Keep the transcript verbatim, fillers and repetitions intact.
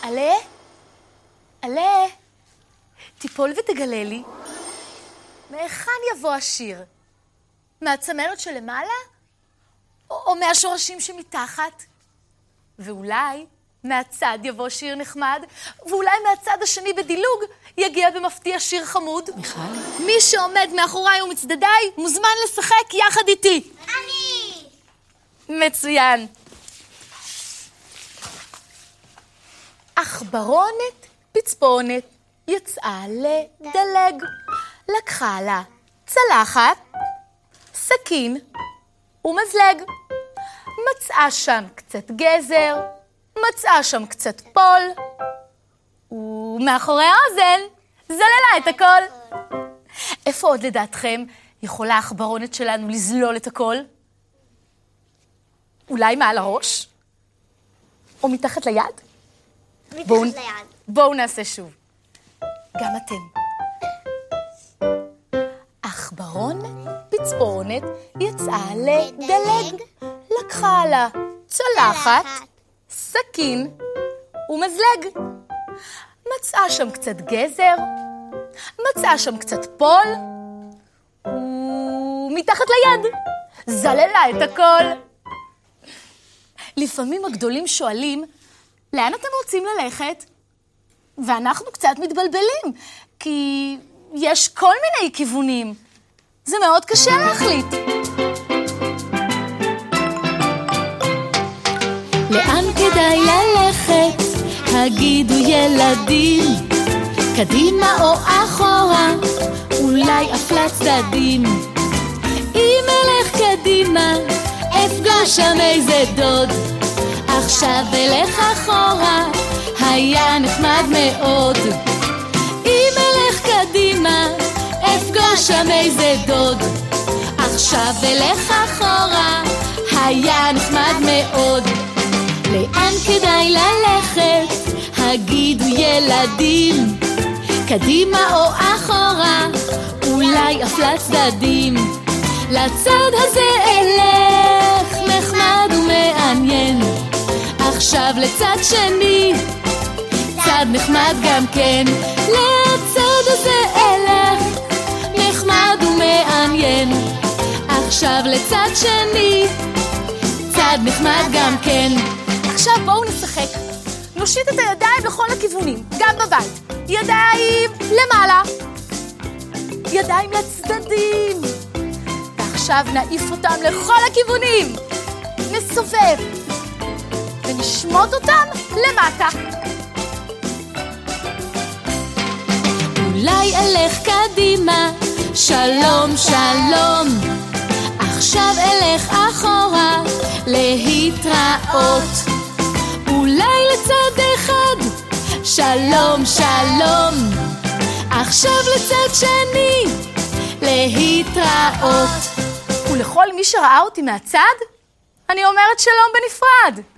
עלה? עלה? תיפול ותגלה לי. מהיכן יבוא השיר? מהצמרת שלמעלה? או, או מהשורשים שמתחת? ואולי מהצד יבוא שיר נחמד, ואולי מהצד השני בדילוג יגיע במפתיע שיר חמוד. מיכל? מי שעומד מאחוריי ומצדדיי מוזמן לשחק יחד איתי. אני! מצוין. עכברונת פצפונת יצאה לדלג. לקחה לה צלחת, סכין ומזלג. מצאה שם קצת גזר, מצאה שם קצת פול, ומאחורי האוזן זללה את הכל. איפה עוד לדעתכם יכולה העכברונת שלנו לזלול את הכל? אולי מעל הראש? או מתחת ליד? מתחת בואו, ליד. בואו נעשה שוב. גם אתם. עכברונת פצפונת יצאה לדלג. לקחה לה צלחת, סכין ומזלג. מצאה שם קצת גזר, מצאה שם קצת פול, ומתחת ליד זללה את הכל. לפעמים הגדולים שואלים, לאן אתם רוצים ללכת? ואנחנו קצת מתבלבלים, כי יש כל מיני כיוונים. זה מאוד קשה להחליט. לאן כדאי ללכת? הגידו ילדים, קדימה או אחורה, אולי אף לצדדים. אם אלך קדימה, אפגוש שם איזה דוד, עכשיו אלך אחורה, היה נחמד מאוד. אם אלך קדימה, אפגוש שם איזה דוד, עכשיו אלך אחורה, היה נחמד מאוד. לאן כדאי ללכת? הגידו ילדים, קדימה או אחורה, אולי אף לצדדים. לצד הזה אלך, נחמד ומעניין, עכשיו לצד שני, צד נחמד גם כן. לצד הזה אלך, נחמד ומעניין, עכשיו לצד שני, צד נחמד גם כן. עכשיו בואו נשחק. נושיט את הידיים לכל הכיוונים, גם בבית. ידיים למעלה, ידיים לצדדים. ועכשיו נעיף אותם לכל הכיוונים. נסובב ונשמוט אותם למטה. אולי אלך קדימה, שלום שלום, עכשיו אלך אחורה, להתראות. אולי לצד אחד, שלום שלום, עכשיו לצד שני, להתראות. ולכל מי שראה אותי מהצד, אני אומרת שלום בנפרד.